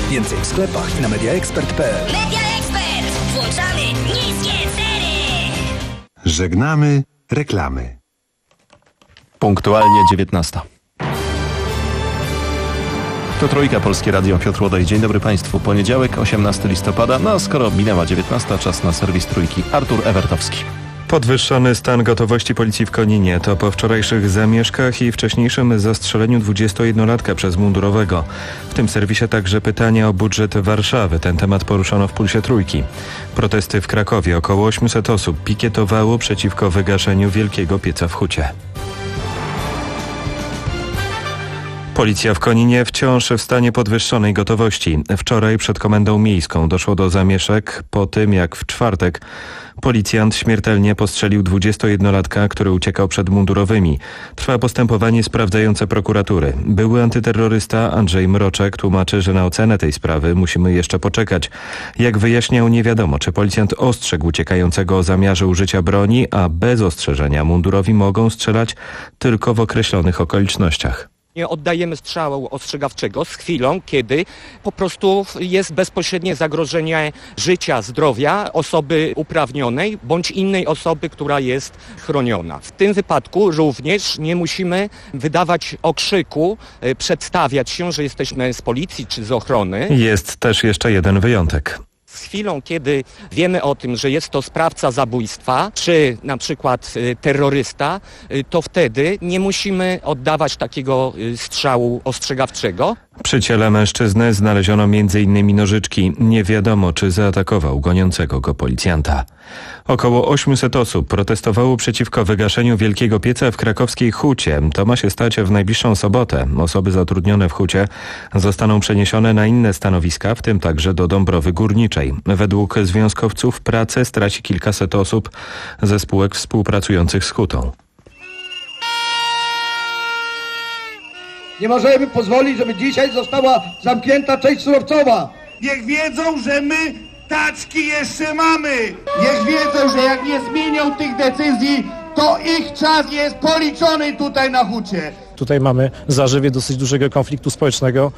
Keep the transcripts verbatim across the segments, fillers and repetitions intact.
Więcej w sklepach i na media ekspert kropka p l. Media Expert! Włączamy niskie ceny! Żegnamy reklamy. Punktualnie dziewiętnasta. To Trójka, Polskie Radio, Piotr Łodaj. Dzień dobry Państwu. Poniedziałek, osiemnastego listopada. No a skoro minęła dziewiętnasta, czas na serwis Trójki. Artur Ewertowski. Podwyższony stan gotowości policji w Koninie to po wczorajszych zamieszkach i wcześniejszym zastrzeleniu dwudziestojednolatka przez mundurowego. W tym serwisie także pytania o budżet Warszawy. Ten temat poruszono w Pulsie Trójki. Protesty w Krakowie. Około osiemset osób pikietowało przeciwko wygaszeniu wielkiego pieca w Hucie. Policja w Koninie wciąż w stanie podwyższonej gotowości. Wczoraj przed Komendą Miejską doszło do zamieszek po tym, jak w czwartek policjant śmiertelnie postrzelił dwudziestojednolatka, który uciekał przed mundurowymi. Trwa postępowanie sprawdzające prokuratury. Były antyterrorysta Andrzej Mroczek tłumaczy, że na ocenę tej sprawy musimy jeszcze poczekać. Jak wyjaśniał, nie wiadomo, czy policjant ostrzegł uciekającego o zamiarze użycia broni, a bez ostrzeżenia mundurowi mogą strzelać tylko w określonych okolicznościach. Nie oddajemy strzału ostrzegawczego z chwilą, kiedy po prostu jest bezpośrednie zagrożenie życia, zdrowia osoby uprawnionej bądź innej osoby, która jest chroniona. W tym wypadku również nie musimy wydawać okrzyku, przedstawiać się, że jesteśmy z policji czy z ochrony. Jest też jeszcze jeden wyjątek. Z chwilą, kiedy wiemy o tym, że jest to sprawca zabójstwa, czy na przykład terrorysta, to wtedy nie musimy oddawać takiego strzału ostrzegawczego. Przy ciele mężczyzny znaleziono między innymi nożyczki. Nie wiadomo, czy zaatakował goniącego go policjanta. Około osiemset osób protestowało przeciwko wygaszeniu wielkiego pieca w krakowskiej Hucie. To ma się stać w najbliższą sobotę. Osoby zatrudnione w Hucie zostaną przeniesione na inne stanowiska, w tym także do Dąbrowy Górniczej. Według związkowców pracę straci kilkaset osób ze spółek współpracujących z Hutą. Nie możemy pozwolić, żeby dzisiaj została zamknięta część surowcowa. Niech wiedzą, że my taczki jeszcze mamy. Niech wiedzą, że jak nie zmienią tych decyzji, to ich czas jest policzony tutaj na Hucie. Tutaj mamy zażywie dosyć dużego konfliktu społecznego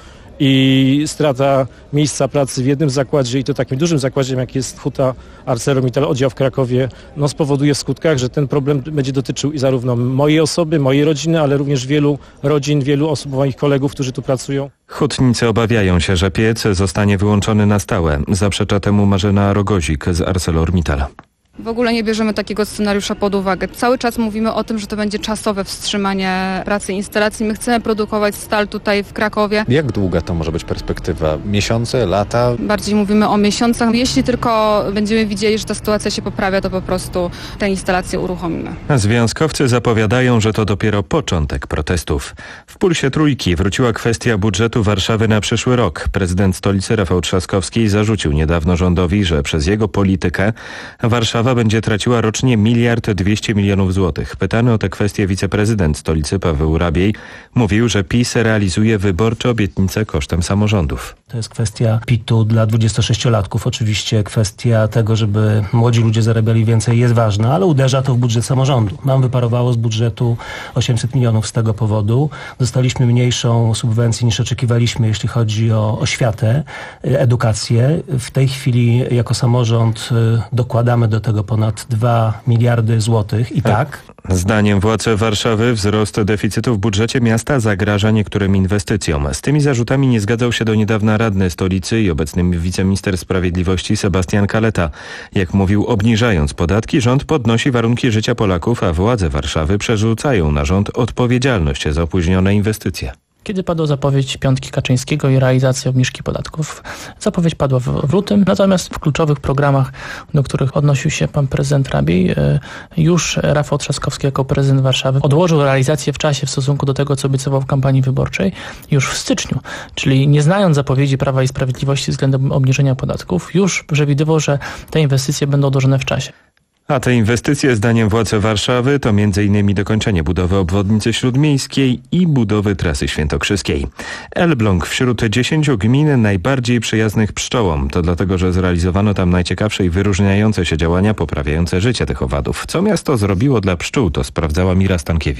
i strata miejsca pracy w jednym zakładzie i to takim dużym zakładzie, jak jest Huta ArcelorMittal oddział w Krakowie, no spowoduje w skutkach, że ten problem będzie dotyczył i zarówno mojej osoby, mojej rodziny, ale również wielu rodzin, wielu osób, moich kolegów, którzy tu pracują. Hutnicy obawiają się, że piec zostanie wyłączony na stałe. Zaprzecza temu Marzena Rogozik z ArcelorMittal. W ogóle nie bierzemy takiego scenariusza pod uwagę. Cały czas mówimy o tym, że to będzie czasowe wstrzymanie pracy instalacji. My chcemy produkować stal tutaj w Krakowie. Jak długa to może być perspektywa? Miesiące, lata? Bardziej mówimy o miesiącach. Jeśli tylko będziemy widzieli, że ta sytuacja się poprawia, to po prostu te instalacje uruchomimy. Związkowcy zapowiadają, że to dopiero początek protestów. W Pulsie Trójki wróciła kwestia budżetu Warszawy na przyszły rok. Prezydent stolicy Rafał Trzaskowski zarzucił niedawno rządowi, że przez jego politykę Warszawa będzie traciła rocznie miliard dwieście milionów złotych. Pytany o tę kwestię wiceprezydent stolicy Paweł Rabiej mówił, że PiS realizuje wyborcze obietnice kosztem samorządów. To jest kwestia pitu dla dwudziestosześciolatków. Oczywiście kwestia tego, żeby młodzi ludzie zarabiali więcej jest ważna, ale uderza to w budżet samorządu. Nam wyparowało z budżetu osiemset milionów z tego powodu. Dostaliśmy mniejszą subwencję niż oczekiwaliśmy, jeśli chodzi o oświatę, edukację. W tej chwili jako samorząd dokładamy do tego ponad dwa miliardy złotych i tak. Zdaniem władz Warszawy wzrost deficytu w budżecie miasta zagraża niektórym inwestycjom. Z tymi zarzutami nie zgadzał się do niedawna radny stolicy i obecny wiceminister sprawiedliwości Sebastian Kaleta. Jak mówił, obniżając podatki, rząd podnosi warunki życia Polaków, a władze Warszawy przerzucają na rząd odpowiedzialność za opóźnione inwestycje. Kiedy padła zapowiedź piątki Kaczyńskiego i realizacja obniżki podatków? Zapowiedź padła w, w lutym, natomiast w kluczowych programach, do których odnosił się pan prezydent Rabiej, już Rafał Trzaskowski jako prezydent Warszawy odłożył realizację w czasie w stosunku do tego, co obiecywał w kampanii wyborczej już w styczniu. Czyli nie znając zapowiedzi Prawa i Sprawiedliwości względem obniżenia podatków, już przewidywał, że te inwestycje będą odłożone w czasie. A te inwestycje zdaniem władz Warszawy to między innymi dokończenie budowy obwodnicy śródmiejskiej i budowy trasy świętokrzyskiej. Elbląg wśród dziesięciu gmin najbardziej przyjaznych pszczołom. To dlatego, że zrealizowano tam najciekawsze i wyróżniające się działania poprawiające życie tych owadów. Co miasto zrobiło dla pszczół, to sprawdzała Mira Stankiewicz.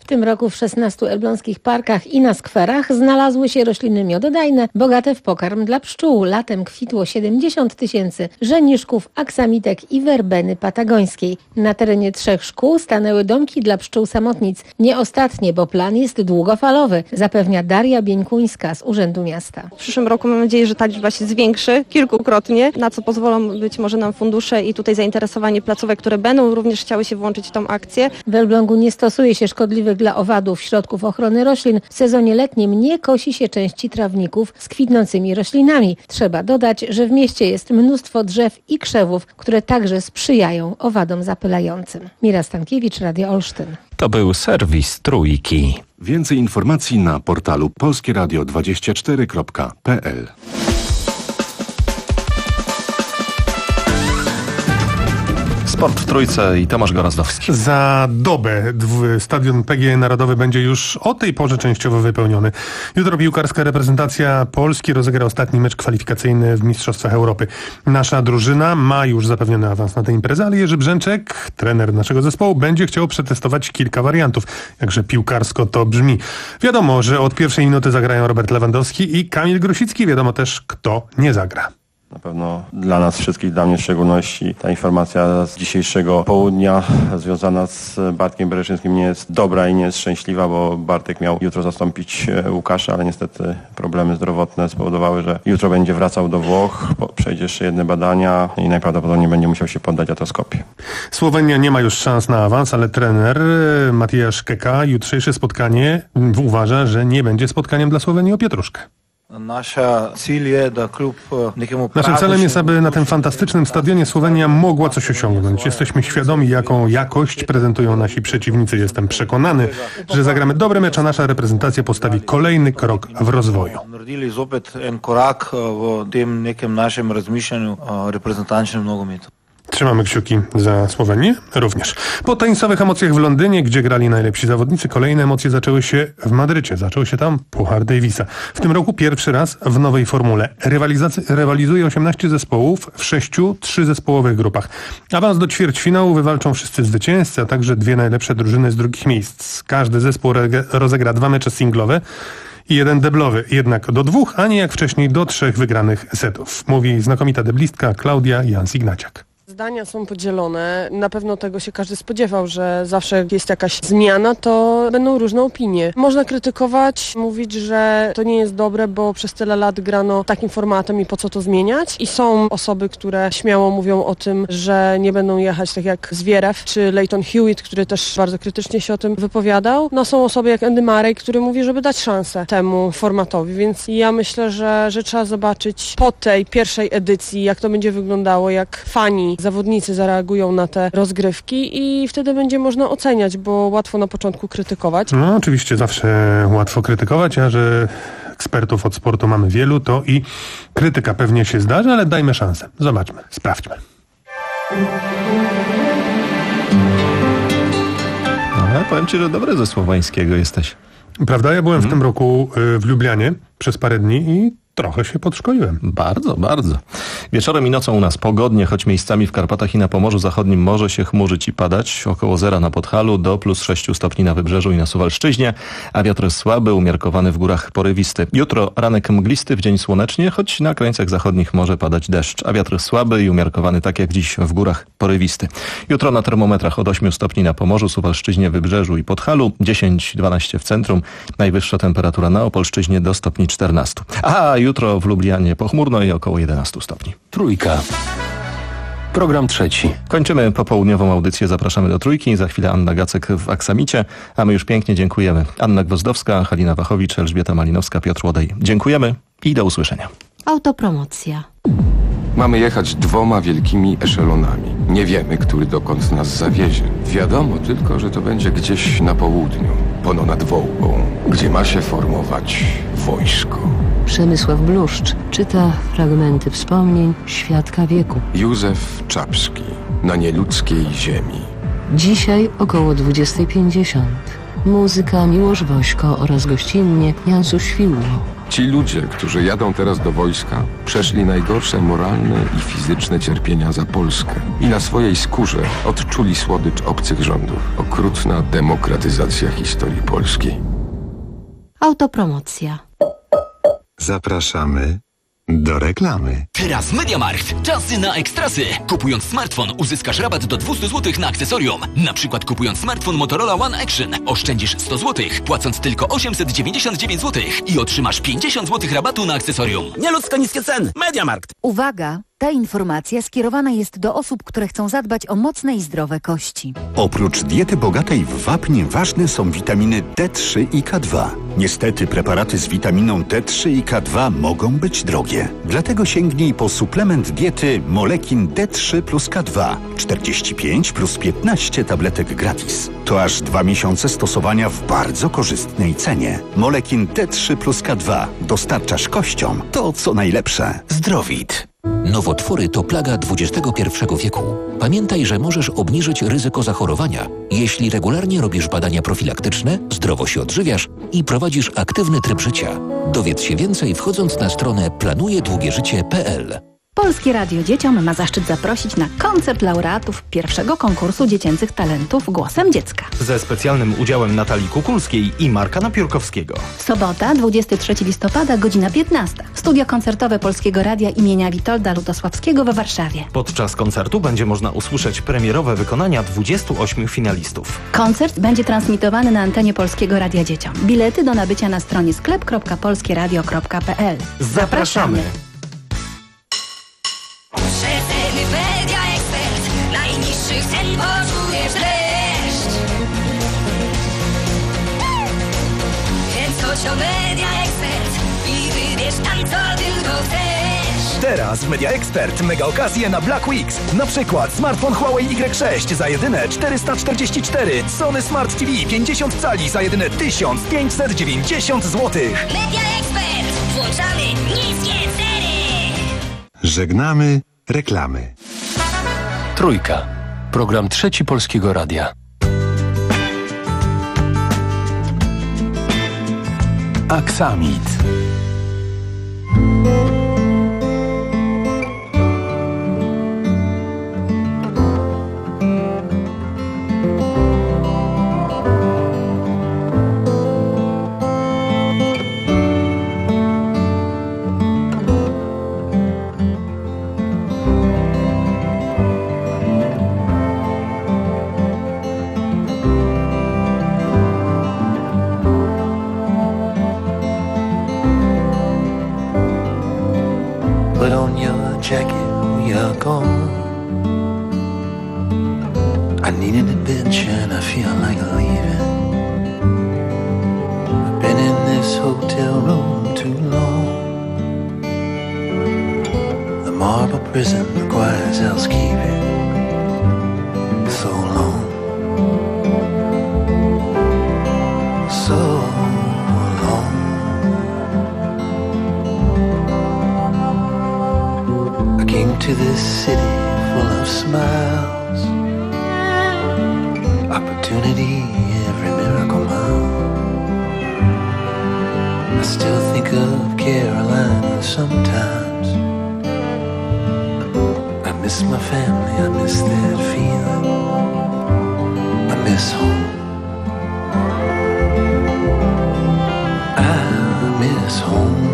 W tym roku w szesnastu elbląskich parkach i na skwerach znalazły się rośliny miododajne, bogate w pokarm dla pszczół. Latem kwitło siedemdziesiąt tysięcy żeniszków, aksamitek i werbeny patagońskiej. Na terenie trzech szkół stanęły domki dla pszczół samotnic. Nie ostatnie, bo plan jest długofalowy, zapewnia Daria Bieńkuńska z Urzędu Miasta. W przyszłym roku mam nadzieję, że ta liczba się zwiększy kilkukrotnie, na co pozwolą być może nam fundusze i tutaj zainteresowanie placówek, które będą również chciały się włączyć w tą akcję. W Elblągu nie stosuje się szkodliwych dla owadów środków ochrony roślin. W sezonie letnim nie kosi się części trawników z kwitnącymi roślinami. Trzeba dodać, że w mieście jest mnóstwo drzew i krzewów, które także sprzyjają owadom zapylającym. Mira Stankiewicz, Radio Olsztyn. To był serwis Trójki. Więcej informacji na portalu polskie radio dwadzieścia cztery kropka p l. Sport w Trójce i Tomasz Gorazdowski. Za dobę stadion P G E Narodowy będzie już o tej porze częściowo wypełniony. Jutro piłkarska reprezentacja Polski rozegra ostatni mecz kwalifikacyjny w Mistrzostwach Europy. Nasza drużyna ma już zapewniony awans na tę imprezę, ale Jerzy Brzęczek, trener naszego zespołu, będzie chciał przetestować kilka wariantów. Jakże piłkarsko to brzmi. Wiadomo, że od pierwszej minuty zagrają Robert Lewandowski i Kamil Grosicki. Wiadomo też, kto nie zagra. Na pewno dla nas wszystkich, dla mnie w szczególności, ta informacja z dzisiejszego południa związana z Bartkiem Bereszyńskim nie jest dobra i nie jest szczęśliwa, bo Bartek miał jutro zastąpić Łukasza, ale niestety problemy zdrowotne spowodowały, że jutro będzie wracał do Włoch, przejdzie jeszcze jedne badania i najprawdopodobniej będzie musiał się poddać atroskopii. Słowenia nie ma już szans na awans, ale trener Matijasz Keka jutrzejsze spotkanie uważa, że nie będzie spotkaniem dla Słowenii o pietruszkę. Naszym celem jest, aby na tym fantastycznym stadionie Słowenia mogła coś osiągnąć. Jesteśmy świadomi, jaką jakość prezentują nasi przeciwnicy. Jestem przekonany, że zagramy dobry mecz, a nasza reprezentacja postawi kolejny krok w rozwoju. Trzymamy kciuki za Słowenię również. Po tenisowych emocjach w Londynie, gdzie grali najlepsi zawodnicy, kolejne emocje zaczęły się w Madrycie. Zaczął się tam Puchar Davisa. W tym roku pierwszy raz w nowej formule. Rywalizuje osiemnaście zespołów w sześciu trzyzespołowych grupach. Awans do ćwierćfinału wywalczą wszyscy zwycięzcy, a także dwie najlepsze drużyny z drugich miejsc. Każdy zespół rozegra dwa mecze singlowe i jeden deblowy, jednak do dwóch, a nie jak wcześniej do trzech wygranych setów. Mówi znakomita deblistka Klaudia Jans-Ignaciak. Zdania są podzielone. Na pewno tego się każdy spodziewał, że zawsze jak jest jakaś zmiana, to będą różne opinie. Można krytykować, mówić, że to nie jest dobre, bo przez tyle lat grano takim formatem i po co to zmieniać. I są osoby, które śmiało mówią o tym, że nie będą jechać tak jak Zwierew czy Leighton Hewitt, który też bardzo krytycznie się o tym wypowiadał. No są osoby jak Andy Murray, który mówi, żeby dać szansę temu formatowi, więc ja myślę, że, że trzeba zobaczyć po tej pierwszej edycji, jak to będzie wyglądało, jak fani zawodnicy zareagują na te rozgrywki i wtedy będzie można oceniać, bo łatwo na początku krytykować. No oczywiście zawsze łatwo krytykować, a że ekspertów od sportu mamy wielu, to i krytyka pewnie się zdarzy, ale dajmy szansę. Zobaczmy, sprawdźmy. No, ja powiem Ci, że dobry ze słoweńskiego jesteś. Prawda? Ja byłem hmm. w tym roku w Lublianie przez parę dni i trochę się podszkoliłem. Bardzo, bardzo. Wieczorem i nocą u nas pogodnie, choć miejscami w Karpatach i na Pomorzu Zachodnim może się chmurzyć i padać. Około zera na Podhalu, do plus sześciu stopni na Wybrzeżu i na Suwalszczyźnie, a wiatr słaby, umiarkowany w górach porywisty. Jutro ranek mglisty, w dzień słonecznie, choć na krańcach zachodnich może padać deszcz, a wiatr słaby i umiarkowany tak jak dziś w górach porywisty. Jutro na termometrach od ośmiu stopni na Pomorzu, Suwalszczyźnie, Wybrzeżu i Podhalu, dziesięć dwanaście w centrum, najwyższa temperatura na Opolszczyźnie do stopni czternastu. A jutro w Lublianie pochmurno i około jedenastu stopni. Trójka. Program trzeci. Kończymy popołudniową audycję. Zapraszamy do Trójki. Za chwilę Anna Gacek w Aksamicie, a my już pięknie dziękujemy. Anna Gwozdowska, Halina Wachowicz, Elżbieta Malinowska, Piotr Łodej. Dziękujemy i do usłyszenia. Autopromocja. Mamy jechać dwoma wielkimi eszelonami. Nie wiemy, który dokąd nas zawiezie. Wiadomo tylko, że to będzie gdzieś na południu, pono nad Wołgą, gdzie ma się formować wojsko. Przemysław Bluszcz czyta fragmenty wspomnień świadka wieku. Józef Czapski, na nieludzkiej ziemi. Dzisiaj około dwudziestej pięćdziesiąt. Muzyka Miłosz Wośko oraz gościnnie Jansu Świłło. Ci ludzie, którzy jadą teraz do wojska, przeszli najgorsze moralne i fizyczne cierpienia za Polskę i na swojej skórze odczuli słodycz obcych rządów. Okrutna demokratyzacja historii Polski. Autopromocja. Zapraszamy do reklamy. Teraz MediaMarkt. Czasy na ekstrasy. Kupując smartfon uzyskasz rabat do dwieście złotych na akcesorium. Na przykład kupując smartfon Motorola One Action oszczędzisz sto złotych, płacąc tylko osiemset dziewięćdziesiąt dziewięć złotych i otrzymasz pięćdziesiąt złotych rabatu na akcesorium. Nieludzko niskie ceny. MediaMarkt. Uwaga! Ta informacja skierowana jest do osób, które chcą zadbać o mocne i zdrowe kości. Oprócz diety bogatej w wapń ważne są witaminy D trzy i K dwa. Niestety preparaty z witaminą D trzy i K dwa mogą być drogie. Dlatego sięgnij po suplement diety Molekin D trzy plus K dwa. czterdzieści pięć plus piętnaście tabletek gratis. To aż dwa miesiące stosowania w bardzo korzystnej cenie. Molekin D trzy plus K dwa. Dostarczasz kościom to, co najlepsze. Zdrowit. Nowotwory to plaga dwudziestego pierwszego wieku. Pamiętaj, że możesz obniżyć ryzyko zachorowania, jeśli regularnie robisz badania profilaktyczne, zdrowo się odżywiasz i prowadzisz aktywny tryb życia. Dowiedz się więcej wchodząc na stronę planujedługieżycie kropka p l. Polskie Radio Dzieciom ma zaszczyt zaprosić na koncert laureatów pierwszego konkursu dziecięcych talentów Głosem Dziecka. Ze specjalnym udziałem Natalii Kukulskiej i Marka Napiórkowskiego. Sobota, dwudziestego trzeciego listopada, godzina piętnasta. Studio koncertowe Polskiego Radia imienia Witolda Lutosławskiego we Warszawie. Podczas koncertu będzie można usłyszeć premierowe wykonania dwudziestu ośmiu finalistów. Koncert będzie transmitowany na antenie Polskiego Radia Dzieciom. Bilety do nabycia na stronie sklep kropka polskie radio kropka p l. Zapraszamy! Rzetelny Media Ekspert. Najniższych cen poczujesz dreszcz. Kręć o Media Ekspert i wybierz tam, co tylko chcesz. Teraz w Media Expert mega okazje na Black Weeks. Na przykład smartfon Huawei Y sześć za jedyne czterysta czterdzieści cztery, Sony Smart T V pięćdziesiąt cali za jedyne tysiąc pięćset dziewięćdziesiąt złotych. Media Expert. Włączamy niskie ceny. Żegnamy reklamy. Trójka. Program Trzeci Polskiego Radia. Aksamit. I need an adventure and I feel like leaving. I've been in this hotel room too long. The marble prison requires housekeeping. So long, so long. I came to this city full of smiles. Opportunity every miracle mile. I still think of Carolina sometimes. I miss my family, I miss that feeling. I miss home. I miss home.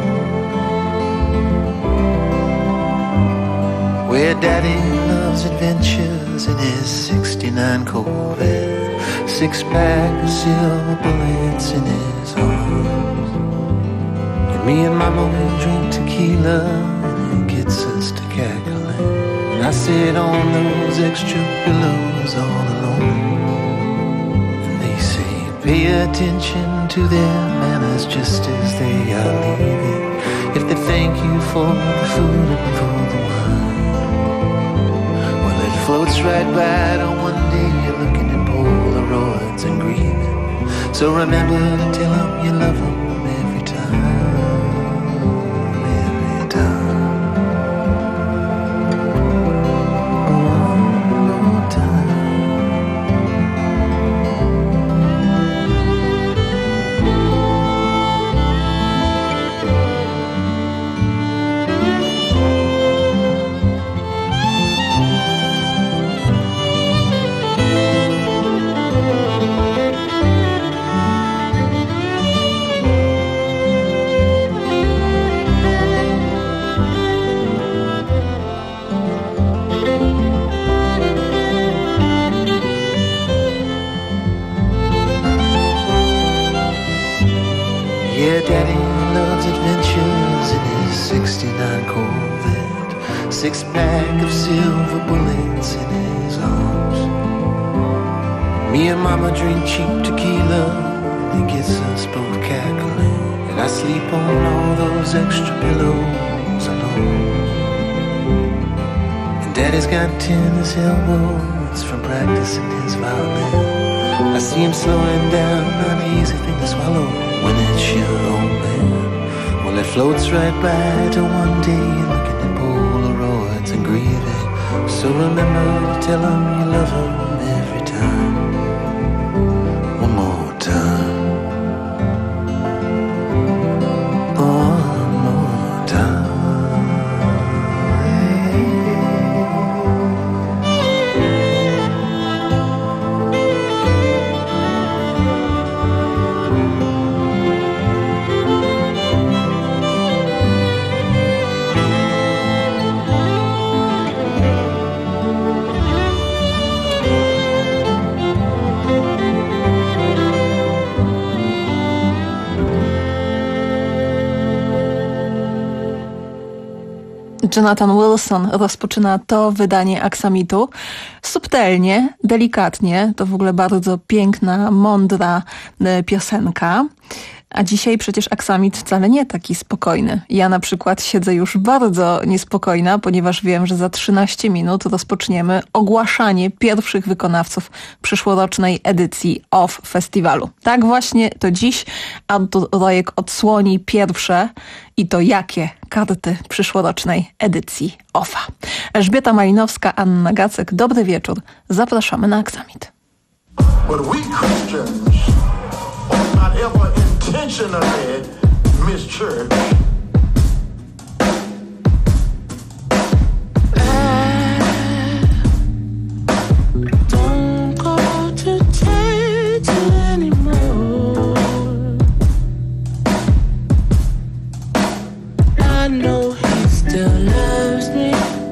Where Daddy loves adventures in his sixty-nine Corvette, six-pack of silver bullets in his arms. And me and Mama, we drink tequila and it gets us to cackling. And I sit on those extra pillows all alone. And they say, pay attention to their manners just as they are leaving. If they thank you for the food and for the wine, floats right by to one day you're looking at Polaroids and grieving. So remember to tell them you love them every time, every time. One more time. six pack of silver bullets in his arms. Me and mama drink cheap tequila that gets us both cackling. And I sleep on all those extra pillows alone. And daddy's got tennis elbows from practicing his violin. I see him slowing down, not an easy thing to swallow when it's your own man. Well, it floats right by to one day you're looking at Polaroids and grieving. So remember to tell him you love him every time. One more time. One more time. Jonathan Wilson rozpoczyna to wydanie Aksamitu subtelnie, delikatnie. To w ogóle bardzo piękna, mądra piosenka. A dzisiaj przecież Aksamit wcale nie taki spokojny. Ja na przykład siedzę już bardzo niespokojna, ponieważ wiem, że za trzynaście minut rozpoczniemy ogłaszanie pierwszych wykonawców przyszłorocznej edycji O F F Festiwalu. Tak właśnie to dziś Artur Rojek odsłoni pierwsze i to jakie karty przyszłorocznej edycji O F A. Elżbieta Malinowska, Anna Gacek, dobry wieczór. Zapraszamy na Aksamit. But we Christians are not ever intentionally mischurched. Don't go to church anymore. I know he still loves me.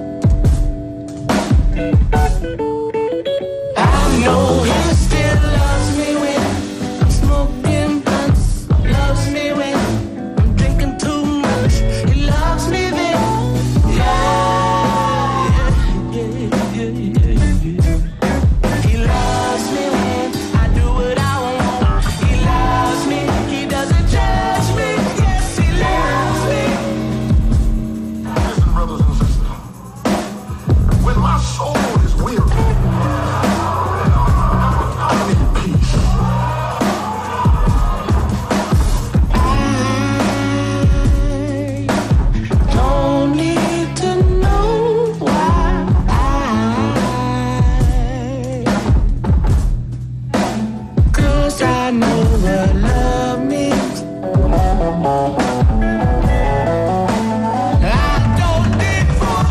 I know he still loves me when I'm smoking blunts. Loves me when I'm drinking too much. He loves me then. Yeah, yeah, yeah, yeah, yeah. He loves me when I do what I want. He loves me, he doesn't judge me. Yes, he loves me. Listen, brothers and sisters, when my soul is weary, I need peace. Don't need to know why. Cause I know what love means. I don't need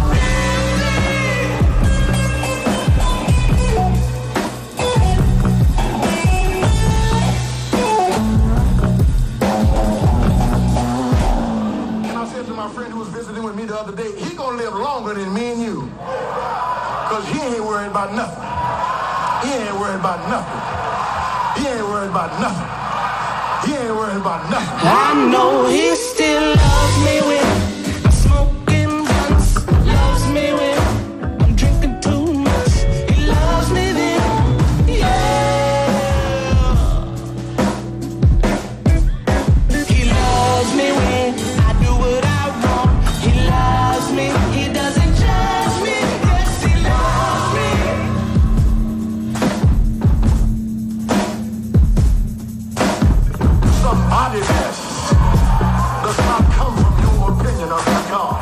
And I said to my friend who was visiting with me the other day, he gonna live longer than me and you. Cause he ain't worried about nothing. He ain't worried about nothing. He ain't worried about nothing. He ain't worried about nothing. I know he still loves me when I'm smoking blunts. Loves me when I'm drinking too much. He loves me then. Yeah. He loves me when I do what I want. He loves me. He doesn't judge me. Yes, he loves me. Somebody best does not come from your opinion of that God.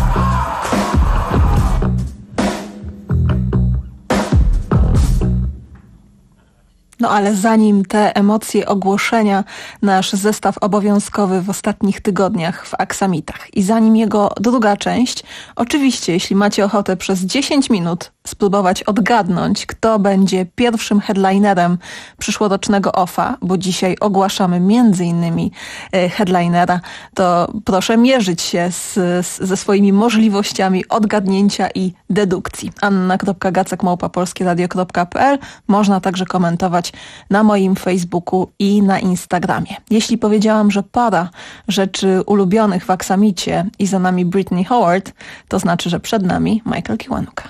No ale zanim te emocje ogłoszenia, nasz zestaw obowiązkowy w ostatnich tygodniach w Aksamitach i zanim jego druga część, oczywiście jeśli macie ochotę przez dziesięć minut spróbować odgadnąć, kto będzie pierwszym headlinerem przyszłorocznego O F A, bo dzisiaj ogłaszamy między innymi headlinera, to proszę mierzyć się z, z, ze swoimi możliwościami odgadnięcia i dedukcji. anna kropka gacek małpa polskieradio kropka p l. Można także komentować znaleźć na moim Facebooku i na Instagramie. Jeśli powiedziałam, że para rzeczy ulubionych w Aksamicie i za nami Brittany Howard, to znaczy, że przed nami Michael Kiwanuka.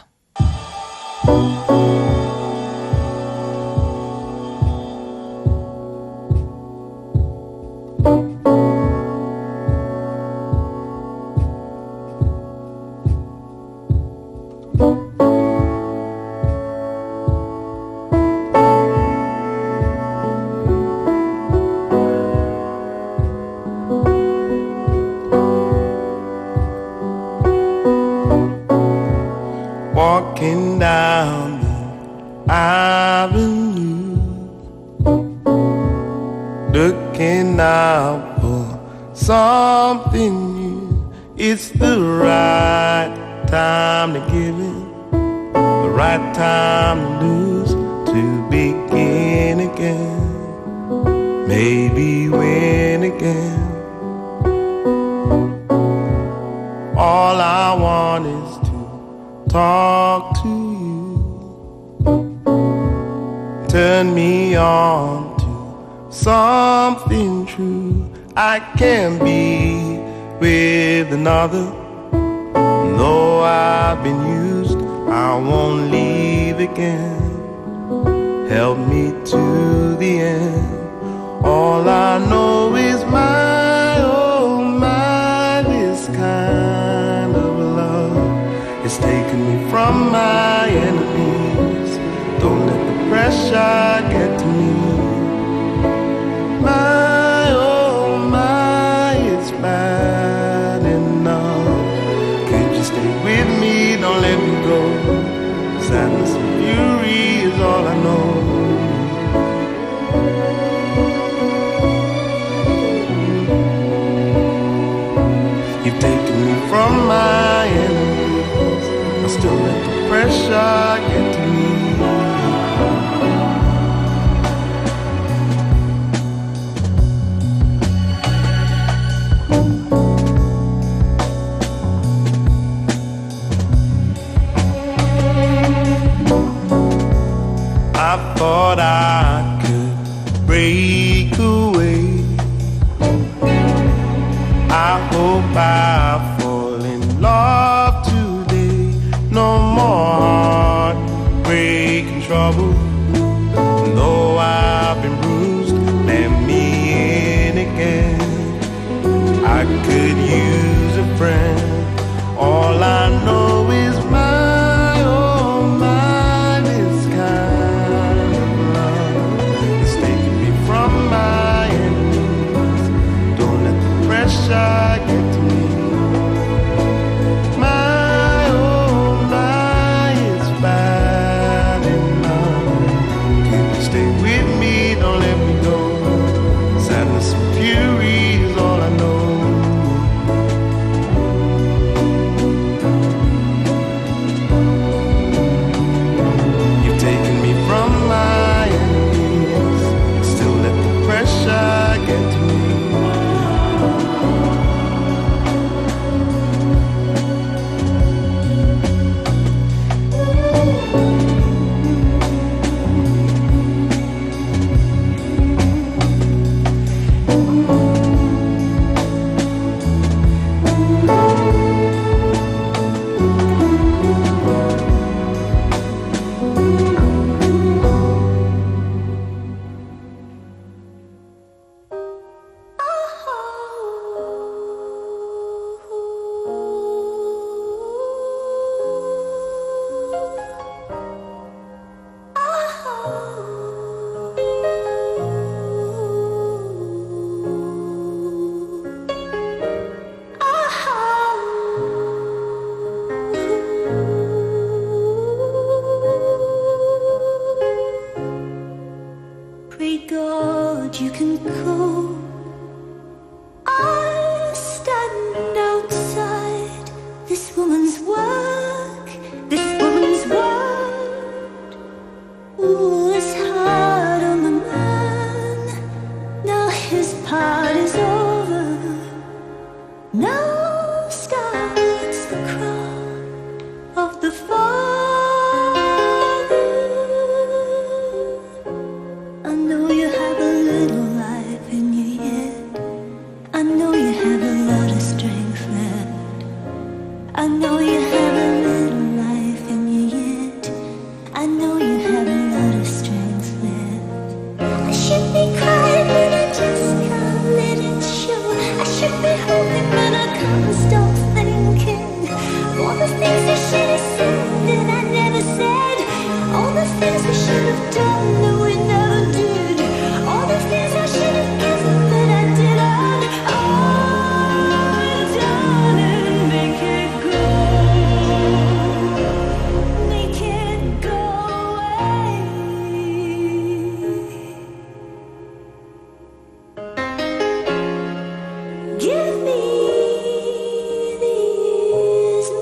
Walking down the avenue, looking out for something new. It's the right time to give in, the right time to lose, to begin again, maybe win again. All I want is talk to you, turn me on to something true. I can't be with another, though I've been used, I won't leave again. Help me to the end. All I know is my, oh my, this kind of love it's taken me from my enemies. Don't let the pressure get to me. My, oh my, it's bad enough. Could you stay with me? Don't let me go. Sadness and fury is all I know. You've taken me from my enemies. Still let the pressure get to me. I thought I could break away. I hope I fall in love today. No more heartbreak trouble. Though I've been bruised, let me in again. I could use a friend. All I know is my, oh my, this kind of love is taking me from my enemies. Don't let the pressure get to me. I know you have a little life in you yet. I know you have a lot of strength left. I should be crying, but I just can't let it show. I should be hoping, but I can't stop thinking. All the things I should have said that I never said. All the things we should have done that we never did. All the things I should have given that I didn't. Oh, darling, make it go. Make it go away. Give me these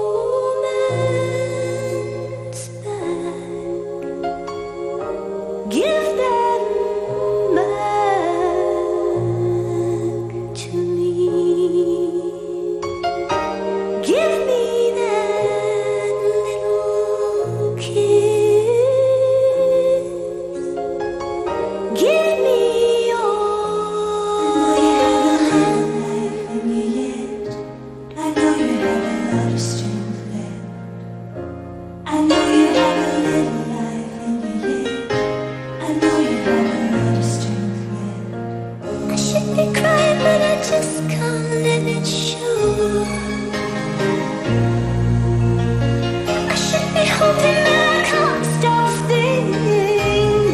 moments back. Give them back to me. Give me that little kiss. Give me all. I know you have a lot of strength left. I know you have a little life in you yet. I know you have a lot of strength left. I should be crying, but I just can't let it show. I should be hoping, but I can't stop thinking.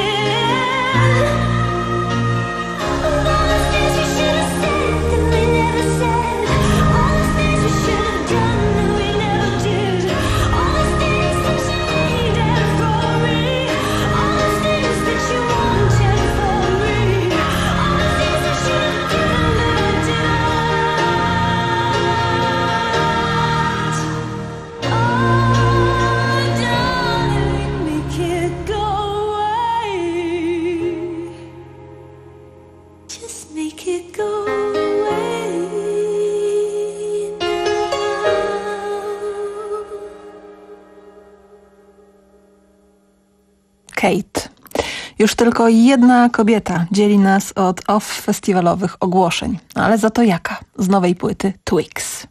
All the things we should have said that we never said. All the things we should have done that we never did. All the things that you needed for me. All the things that you wanted for me. All the things I should have given that I didn't. Oh, darling, make it go away. Just make it go away now. Kate. Już tylko jedna kobieta dzieli nas od off-festiwalowych ogłoszeń. Ale za to jaka? Z nowej płyty Twigs.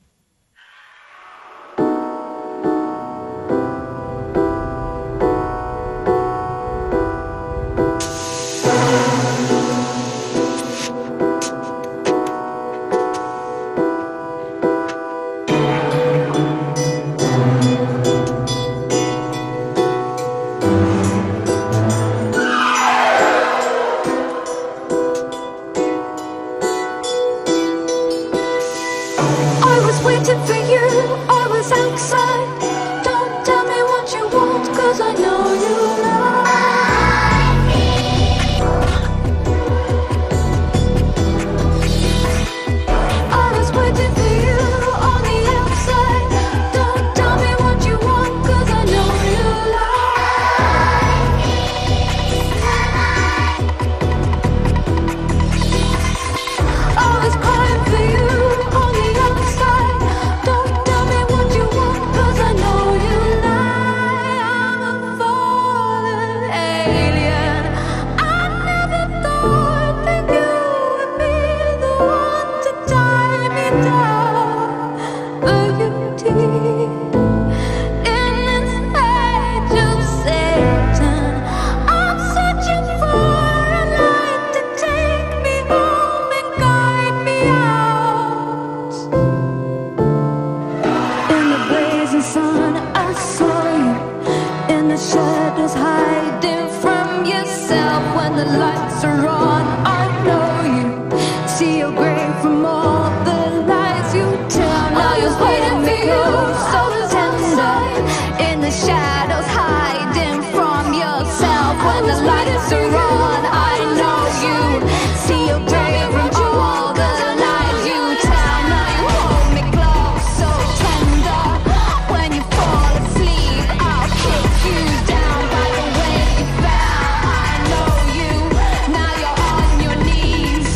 I was waiting for you, I was outside. Don't tell me what you want, cause I know you like me. I was waiting for you on the outside. Don't tell me what you want, cause I know you like me. I was crying for you on the outside. Don't tell me what you want, cause I know you lie. I'm a fallen alien. I never thought that you would be the one to tie me down. But you did. In this age of Satan, I'm searching for a light to take me home and guide me out. In the blazing sun, I saw you. In the shadows, hiding from yourself. When the lights are on, I know you. See your grave from all the lies you tell. Now you're waiting for you, so tender. In the shadows, hiding from yourself. When the lights are on, I know you. See your grave from all the lies you tell. Now you hold me close, so tender. When you fall asleep, I'll kiss you down by the way you fell. I know you. Now you're on your knees.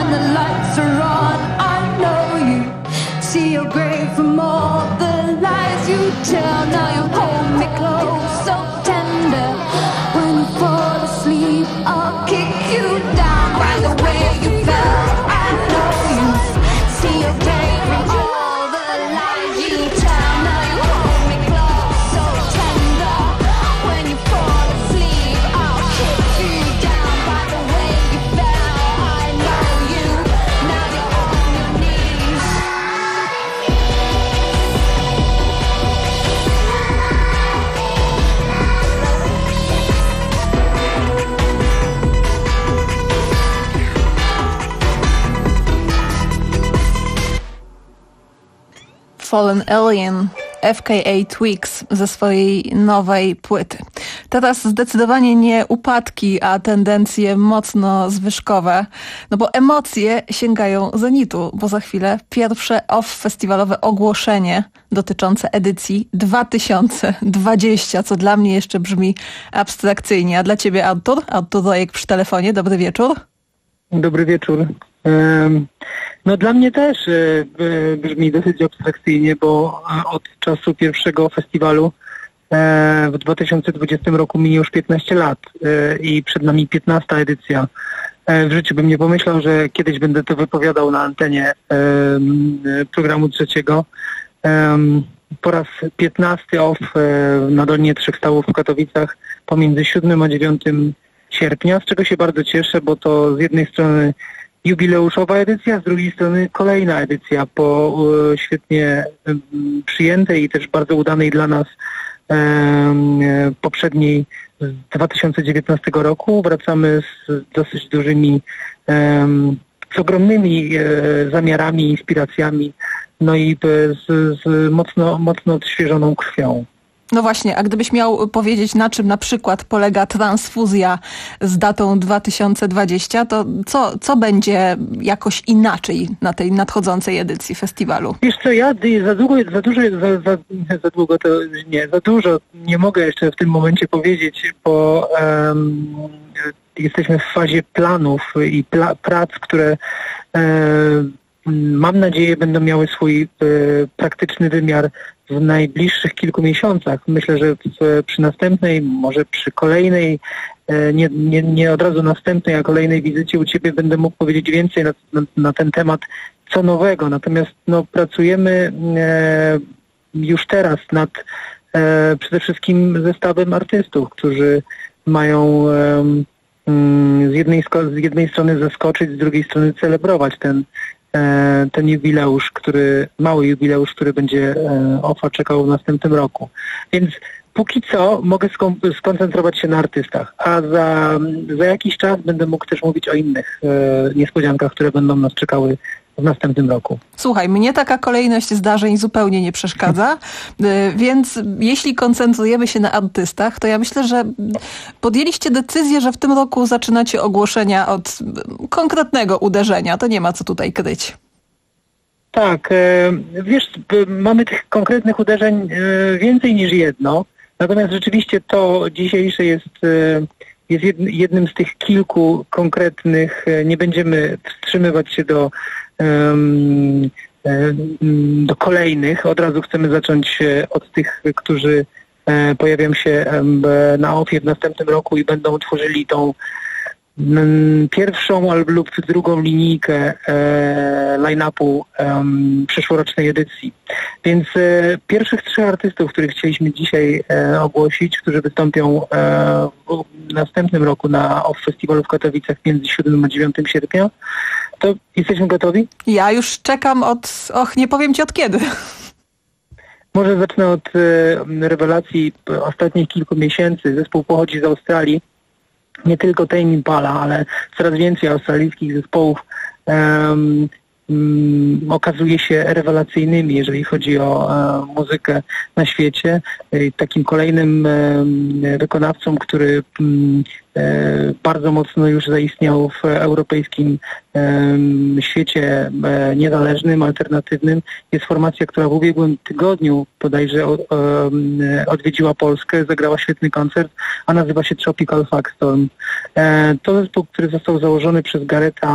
when the lights are on. I know you see your grave from all the lies you tell. Now you hold me close, so tender. When you fall asleep, I'll kick you down by the way you fell. I know you see your grave from all the lies you tell. Now you hold me close, so tender. When you fall asleep, I'll kick you down by the way you fell. I know you, now you're on your knees. Fallen Alien, F K A Twigs ze swojej nowej płyty. Teraz zdecydowanie nie upadki, a tendencje mocno zwyżkowe, no bo emocje sięgają zenitu, bo za chwilę pierwsze off-festiwalowe ogłoszenie dotyczące edycji dwa tysiące dwudziestej, co dla mnie jeszcze brzmi abstrakcyjnie. A dla ciebie, Artur? Artur Rojek przy telefonie, dobry wieczór. Dobry wieczór. Um, no dla mnie też e, e, brzmi dosyć abstrakcyjnie, bo e, od czasu pierwszego festiwalu e, w dwa tysiące dwudziestym roku minie już piętnaście lat e, i przed nami piętnasta edycja. E, w życiu bym nie pomyślał, że kiedyś będę to wypowiadał na antenie e, e, programu trzeciego. E, po raz piętnasty off e, na Dolnie Trzech Stawów w Katowicach pomiędzy siódmym a dziewiątym sierpnia, z czego się bardzo cieszę, bo to z jednej strony jubileuszowa edycja, z drugiej strony kolejna edycja po e, świetnie e, przyjętej i też bardzo udanej dla nas e, e, poprzedniej z dwa tysiące dziewiętnastego roku. Wracamy z dosyć dużymi, e, z ogromnymi e, zamiarami, inspiracjami, no i e, z, z mocno, mocno odświeżoną krwią. No właśnie, a gdybyś miał powiedzieć, na czym na przykład polega transfuzja z datą dwa tysiące dwudziestą, to co, co będzie jakoś inaczej na tej nadchodzącej edycji festiwalu? Wiesz co, ja za długo, za dużo, za, za, za długo to nie, za dużo nie mogę jeszcze w tym momencie powiedzieć, bo um, jesteśmy w fazie planów i pla, prac, które um, mam nadzieję będą miały swój um, praktyczny wymiar w najbliższych kilku miesiącach. Myślę, że w, przy następnej, może przy kolejnej, nie, nie, nie od razu następnej, a kolejnej wizycie u Ciebie będę mógł powiedzieć więcej na, na, na ten temat, co nowego. Natomiast no, pracujemy e, już teraz nad e, przede wszystkim zestawem artystów, którzy mają e, z, jednej, z jednej strony zaskoczyć, z drugiej strony celebrować ten ten jubileusz, który, mały jubileusz, który będzie OFA czekał w następnym roku. Więc póki co mogę skom- skoncentrować się na artystach, a za, za jakiś czas będę mógł też mówić o innych e, niespodziankach, które będą nas czekały w następnym roku. Słuchaj, mnie taka kolejność zdarzeń zupełnie nie przeszkadza, więc jeśli koncentrujemy się na artystach, to ja myślę, że podjęliście decyzję, że w tym roku zaczynacie ogłoszenia od konkretnego uderzenia. To nie ma co tutaj kryć. Tak, wiesz, mamy tych konkretnych uderzeń więcej niż jedno, natomiast rzeczywiście to dzisiejsze jest, jest jednym z tych kilku konkretnych. Nie będziemy wstrzymywać się do do kolejnych. Od razu chcemy zacząć od tych, którzy pojawią się na ofie w następnym roku i będą tworzyli tą pierwszą lub drugą linijkę line-upu przyszłorocznej edycji. Więc pierwszych trzech artystów, których chcieliśmy dzisiaj ogłosić, którzy wystąpią w następnym roku na off festiwalu w Katowicach między siódmym a dziewiątym sierpnia, to jesteśmy gotowi? Ja już czekam od, och, nie powiem ci od kiedy. Może zacznę od e, rewelacji ostatnich kilku miesięcy. Zespół pochodzi z Australii. Nie tylko Tame Impala, ale coraz więcej australijskich zespołów um, um, okazuje się rewelacyjnymi, jeżeli chodzi o um, muzykę na świecie. I takim kolejnym um, wykonawcą, który um, bardzo mocno już zaistniał w europejskim um, świecie e, niezależnym, alternatywnym. Jest formacja, która w ubiegłym tygodniu bodajże o, um, odwiedziła Polskę, zagrała świetny koncert, a nazywa się Tropical Fuckstorm. E, to zespół, który został założony przez Gareta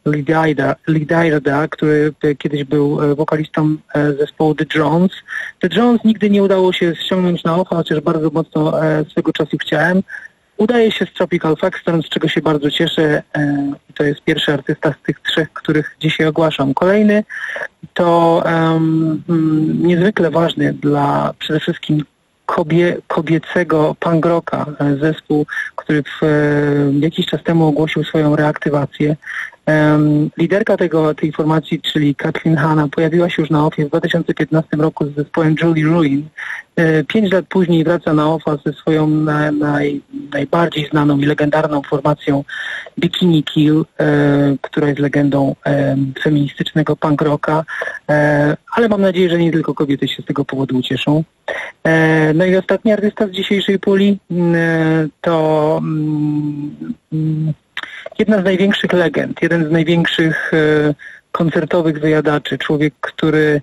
Lidarda, który kiedyś był wokalistą zespołu The Drones. The Drones nigdy nie udało się ściągnąć na ofa, chociaż bardzo mocno swego czasu chciałem. Udaje się z Tropical Factstorm, z czego się bardzo cieszę. To jest pierwszy artysta z tych trzech, których dzisiaj ogłaszam. Kolejny to um, niezwykle ważny dla przede wszystkim kobie, kobiecego punk rocka zespół, który w, jakiś czas temu ogłosił swoją reaktywację. Um, liderka tego, tej formacji, czyli Kathleen Hanna, pojawiła się już na ofie w dwa tysiące piętnastym roku z zespołem Julie Ruin. E, pięć lat później wraca na ofa ze swoją na, naj, najbardziej znaną i legendarną formacją Bikini Kill, e, która jest legendą e, feministycznego punk rocka, e, ale mam nadzieję, że nie tylko kobiety się z tego powodu ucieszą. E, no i ostatni artysta z dzisiejszej puli e, to mm, jedna z największych legend, jeden z największych e, koncertowych wyjadaczy, człowiek, który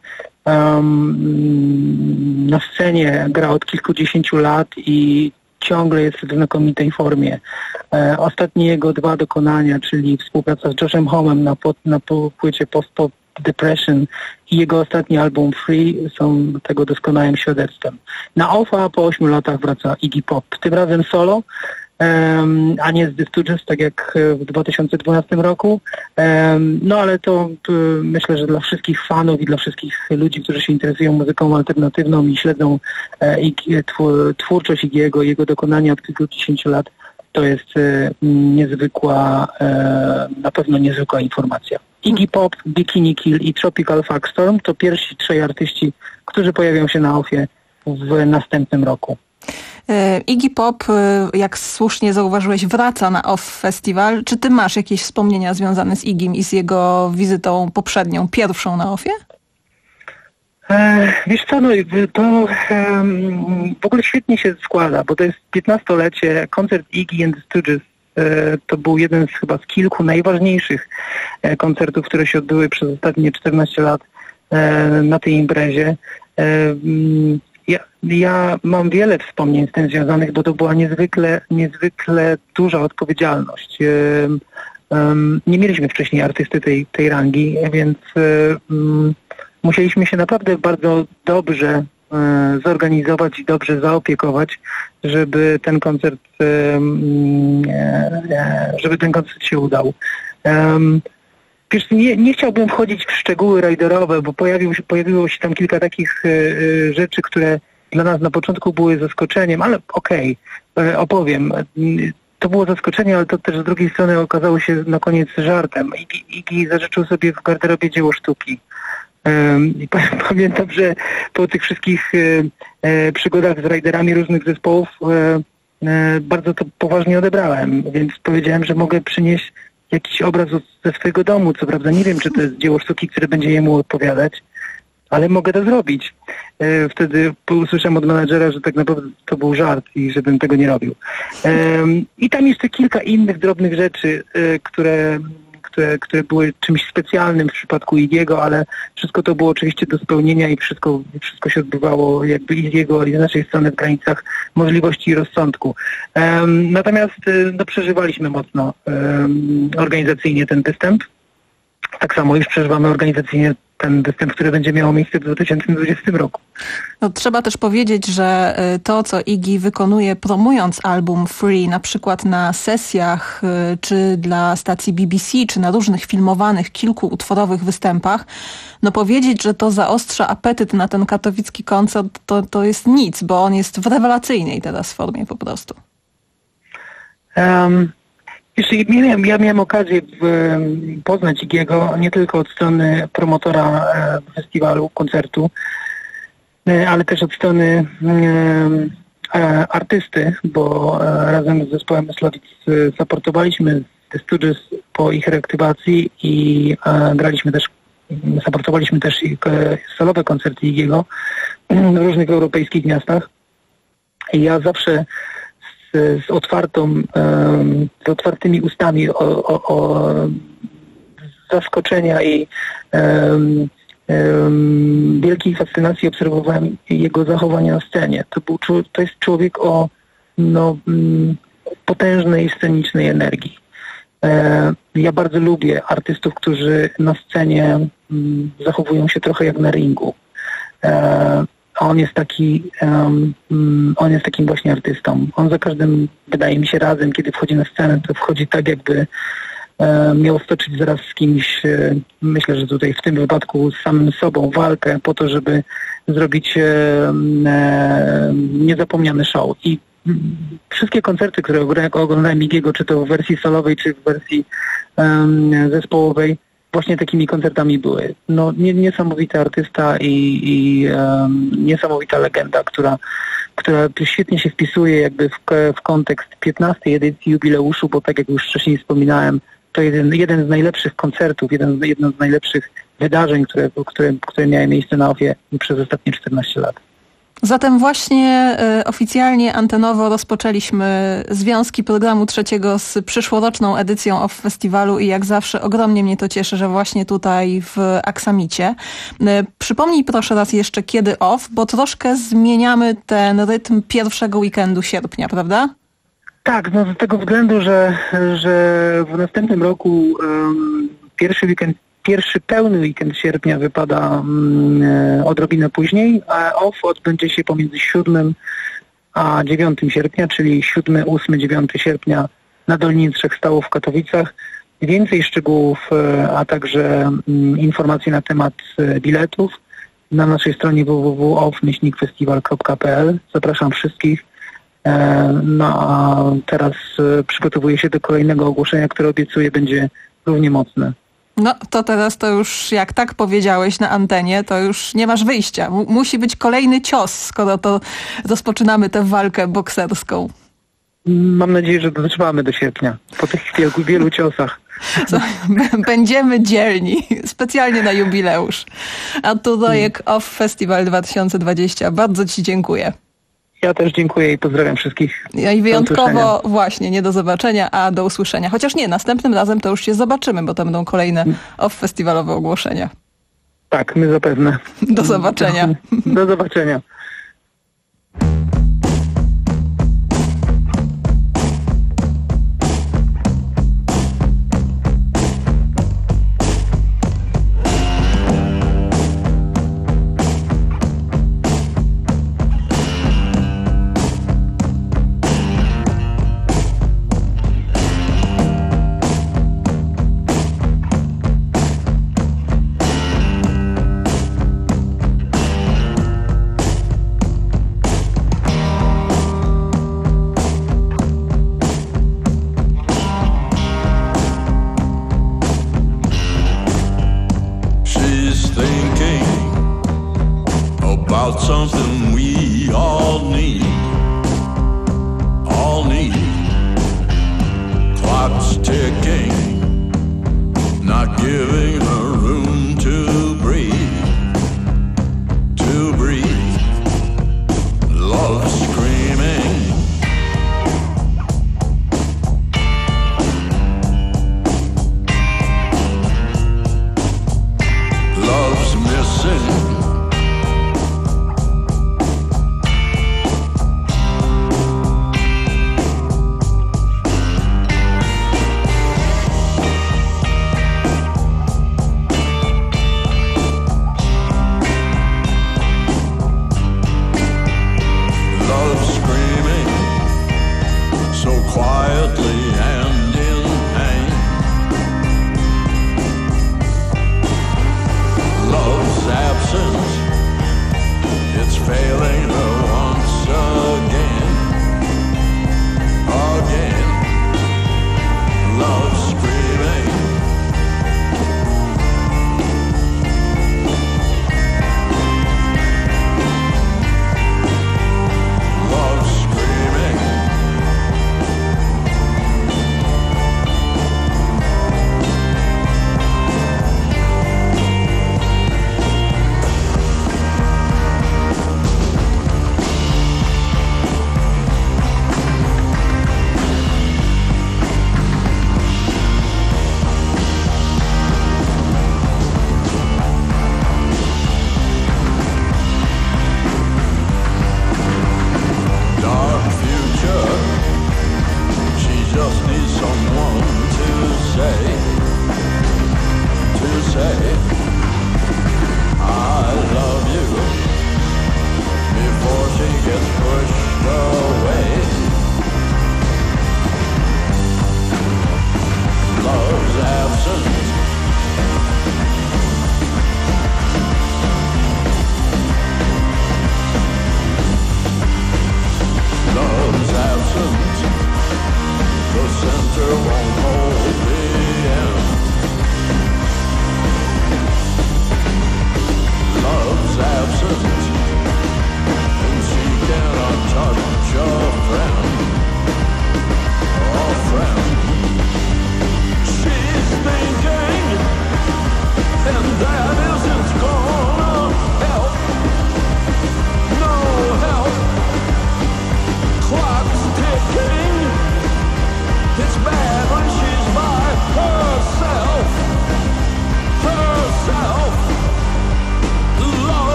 um, na scenie gra od kilkudziesięciu lat i ciągle jest w znakomitej formie. E, ostatnie jego dwa dokonania, czyli współpraca z Joshem Homem na, pod, na płycie Post-Pop Depression i jego ostatni album Free są tego doskonałym świadectwem. Na ofa po ośmiu latach wraca Iggy Pop, tym razem solo, Um, a nie z The Stooges, tak jak w dwa tysiące dwunastym roku. Um, no ale to y, myślę, że dla wszystkich fanów i dla wszystkich ludzi, którzy się interesują muzyką alternatywną i śledzą e, i, twór, twórczość Iggy'ego i jego dokonania od kilkudziesięciu lat, to jest y, niezwykła, e, na pewno niezwykła informacja. Iggy Pop, Bikini Kill i Tropical Factstorm to pierwsi trzej artyści, którzy pojawią się na ofie w następnym roku. Iggy Pop, jak słusznie zauważyłeś, wraca na Off Festival. Czy ty masz jakieś wspomnienia związane z Iggym i z jego wizytą poprzednią, pierwszą na Offie? E, wiesz co, no, to e, w ogóle świetnie się składa, bo to jest piętnastolecie, koncert Iggy and the Stooges. E, to był jeden z chyba z kilku najważniejszych e, koncertów, które się odbyły przez ostatnie czternaście lat e, na tej imprezie. E, Ja, ja mam wiele wspomnień z tym związanych, bo to była niezwykle, niezwykle duża odpowiedzialność. Um, um, nie mieliśmy wcześniej artysty tej, tej rangi, więc um, musieliśmy się naprawdę bardzo dobrze um, zorganizować i dobrze zaopiekować, żeby ten koncert, um, żeby ten koncert się udał. Um, Wiesz, nie, nie chciałbym wchodzić w szczegóły rajderowe, bo pojawiło się, pojawiło się tam kilka takich y, rzeczy, które dla nas na początku były zaskoczeniem, ale okej, okay, opowiem. To było zaskoczenie, ale to też z drugiej strony okazało się na koniec żartem. Iggy, Iggy zażyczył sobie w garderobie dzieło sztuki. Um, I pamiętam, że po tych wszystkich y, y, przygodach z rajderami różnych zespołów y, y, bardzo to poważnie odebrałem, więc powiedziałem, że mogę przynieść jakiś obraz ze swojego domu, co prawda nie wiem, czy to jest dzieło sztuki, które będzie jemu odpowiadać, ale mogę to zrobić. E, wtedy usłyszałem od menadżera, że tak naprawdę to był żart i żebym tego nie robił. E, I tam jeszcze kilka innych drobnych rzeczy, e, które, które, które były czymś specjalnym w przypadku Iggy'ego, ale wszystko to było oczywiście do spełnienia i wszystko, wszystko się odbywało jakby i z jego, i z naszej strony w granicach możliwości i rozsądku. Um, natomiast no, przeżywaliśmy mocno um, organizacyjnie ten występ. Tak samo już przeżywamy organizacyjnie ten występ, który będzie miało miejsce w dwa tysiące dwudziestym roku. No, trzeba też powiedzieć, że to, co Iggy wykonuje promując album Free, na przykład na sesjach, czy dla stacji B B C, czy na różnych filmowanych, kilkuutworowych występach, no powiedzieć, że to zaostrza apetyt na ten katowicki koncert, to, to jest nic, bo on jest w rewelacyjnej teraz formie po prostu. Um. Jeszcze ja miałem, ja miałem okazję w, poznać Iggy'ego nie tylko od strony promotora e, festiwalu, koncertu, e, ale też od strony e, artysty, bo e, razem z zespołem Slavic supportowaliśmy The Stooges po ich reaktywacji i e, graliśmy też, supportowaliśmy też ich e, solowe koncerty Iggy'ego w różnych europejskich miastach. I ja zawsze z otwartą, z otwartymi ustami o, o, o zaskoczenia i um, um, wielkiej fascynacji obserwowałem jego zachowania na scenie. To, był, to jest człowiek o no, potężnej scenicznej energii. Ja bardzo lubię artystów, którzy na scenie zachowują się trochę jak na ringu. On jest taki, on jest takim właśnie artystą. On za każdym, wydaje mi się, razem, kiedy wchodzi na scenę, to wchodzi tak, jakby miał stoczyć zaraz z kimś, myślę, że tutaj w tym wypadku z samym sobą walkę po to, żeby zrobić niezapomniany show. I wszystkie koncerty, które oglądałem Iggy'ego, czy to w wersji solowej, czy w wersji um, zespołowej, właśnie takimi koncertami były. No, nie, niesamowity artysta i, i um, niesamowita legenda, która, która świetnie się wpisuje jakby w, w kontekst piętnastej edycji jubileuszu, bo tak jak już wcześniej wspominałem, to jeden, jeden z najlepszych koncertów, jeden, jedno z najlepszych wydarzeń, które, które, które miały miejsce na OFIE przez ostatnie czternaście lat. Zatem właśnie y, oficjalnie antenowo rozpoczęliśmy związki programu trzeciego z przyszłoroczną edycją O F F Festiwalu i jak zawsze ogromnie mnie to cieszy, że właśnie tutaj w Aksamicie. Y, przypomnij proszę raz jeszcze, kiedy O F F, bo troszkę zmieniamy ten rytm pierwszego weekendu sierpnia, prawda? Tak, no z tego względu, że, że w następnym roku um, pierwszy weekend Pierwszy pełny weekend sierpnia wypada um, odrobinę później, a O F F odbędzie się pomiędzy siódmym a dziewiątym sierpnia, czyli siódmy, ósmy, dziewiąty sierpnia na Dolninie Trzech Stawów w Katowicach. Więcej szczegółów, a także um, informacji na temat biletów na naszej stronie w w w kropka o f myślnik festiwal kropka p l. Zapraszam wszystkich. No a teraz przygotowuję się do kolejnego ogłoszenia, które obiecuję będzie równie mocne. No to teraz to już jak tak powiedziałeś na antenie, to już nie masz wyjścia. M- musi być kolejny cios, skoro to rozpoczynamy tę walkę bokserską. Mam nadzieję, że dotrwamy do sierpnia, po tych wielu, wielu ciosach. Co? Będziemy dzielni, specjalnie na jubileusz. Artur Rojek, O F F Festiwal dwa tysiące dwadzieścia. Bardzo Ci dziękuję. Ja też dziękuję i pozdrawiam wszystkich. Ja i wyjątkowo właśnie, nie do zobaczenia, a do usłyszenia. Chociaż nie, następnym razem to już się zobaczymy, bo to będą kolejne O F F festiwalowe ogłoszenia. Tak, my zapewne. Do zobaczenia. Do zobaczenia. Something we all need, all need. Clock's ticking, not giving her room to breathe, to breathe. Love screaming, love's missing.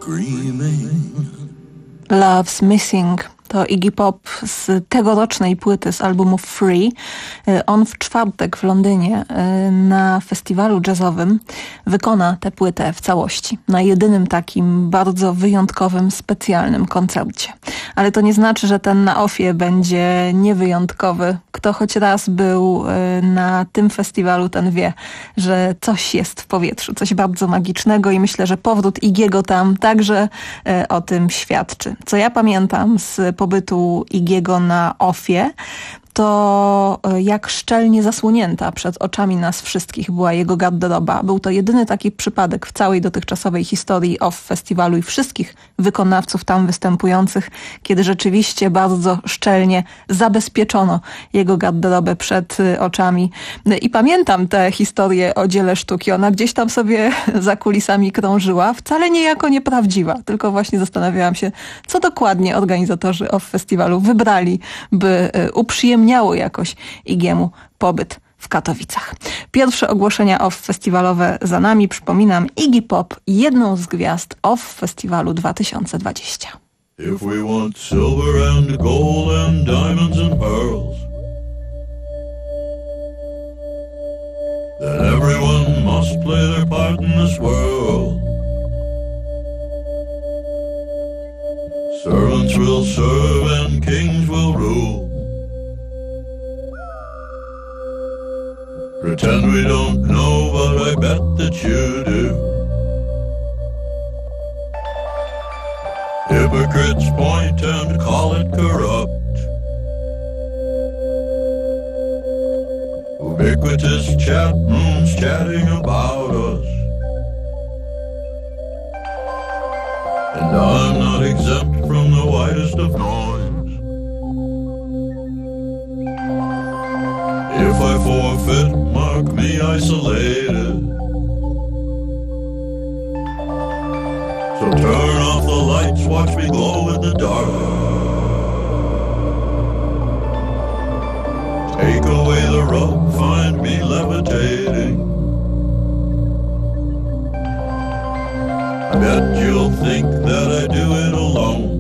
screaming. Love's Missing. To Iggy Pop z tegorocznej płyty z albumu Free. On w czwartek w Londynie na festiwalu jazzowym wykona tę płytę w całości. Na jedynym takim bardzo wyjątkowym, specjalnym koncercie. Ale to nie znaczy, że ten na ofie będzie niewyjątkowy. Kto choć raz był na tym festiwalu, ten wie, że coś jest w powietrzu, coś bardzo magicznego i myślę, że powrót Iggy'ego tam także o tym świadczy. Co ja pamiętam z pobytu Iggy'ego na ofie, to jak szczelnie zasłonięta przed oczami nas wszystkich była jego garderoba. Był to jedyny taki przypadek w całej dotychczasowej historii off festiwalu i wszystkich wykonawców tam występujących, kiedy rzeczywiście bardzo szczelnie zabezpieczono jego garderobę przed oczami. I pamiętam tę historię o dziele sztuki. Ona gdzieś tam sobie za kulisami krążyła, wcale niejako nieprawdziwa, tylko właśnie zastanawiałam się, co dokładnie organizatorzy off festiwalu wybrali, by uprzyjemnić miało jakoś Iggy'emu pobyt w Katowicach. Pierwsze ogłoszenia off festiwalowe za nami. Przypominam, Iggy Pop, jedną z gwiazd off festiwalu dwa tysiące dwadzieścia. If we want silver and gold and diamonds and pearls, then everyone must play their part in this world. Servants will serve and kings will rule. Pretend we don't know, but I bet that you do. Hypocrites point and call it corrupt. Ubiquitous chat rooms chatting about us. And I'm not exempt from the widest of noise. If I forfeit, mark me isolated. So turn off the lights, watch me glow in the dark. Take away the rug, find me levitating. I bet you'll think that I do it alone.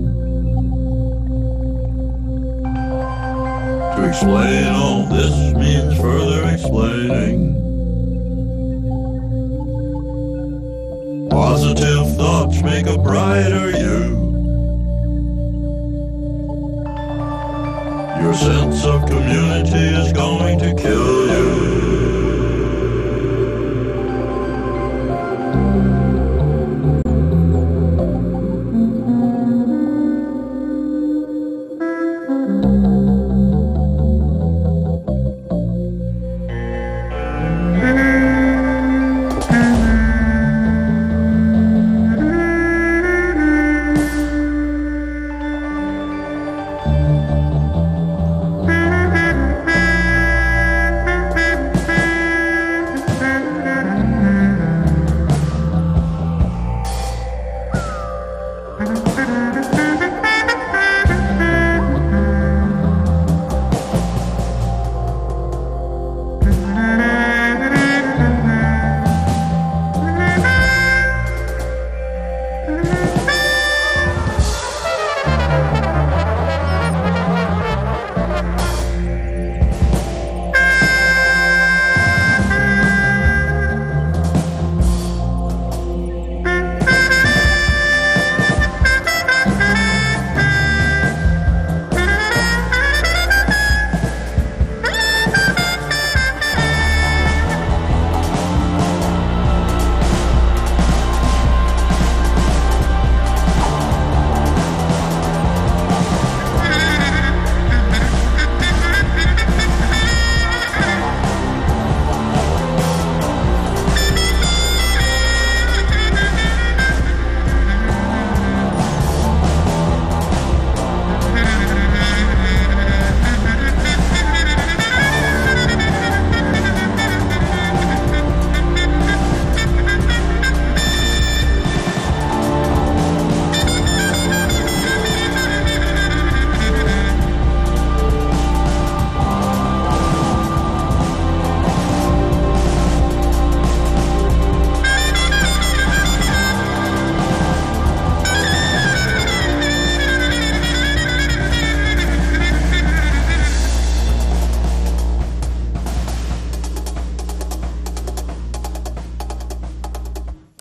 To explain all this means further explaining. Positive thoughts make a brighter you. Your sense of community is going to kill you.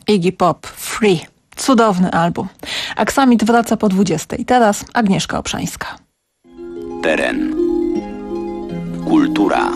Iggy Pop, Free. Cudowny album. Aksamit wraca po dwudziestej. Teraz Agnieszka Obszańska. Teren. Kultura.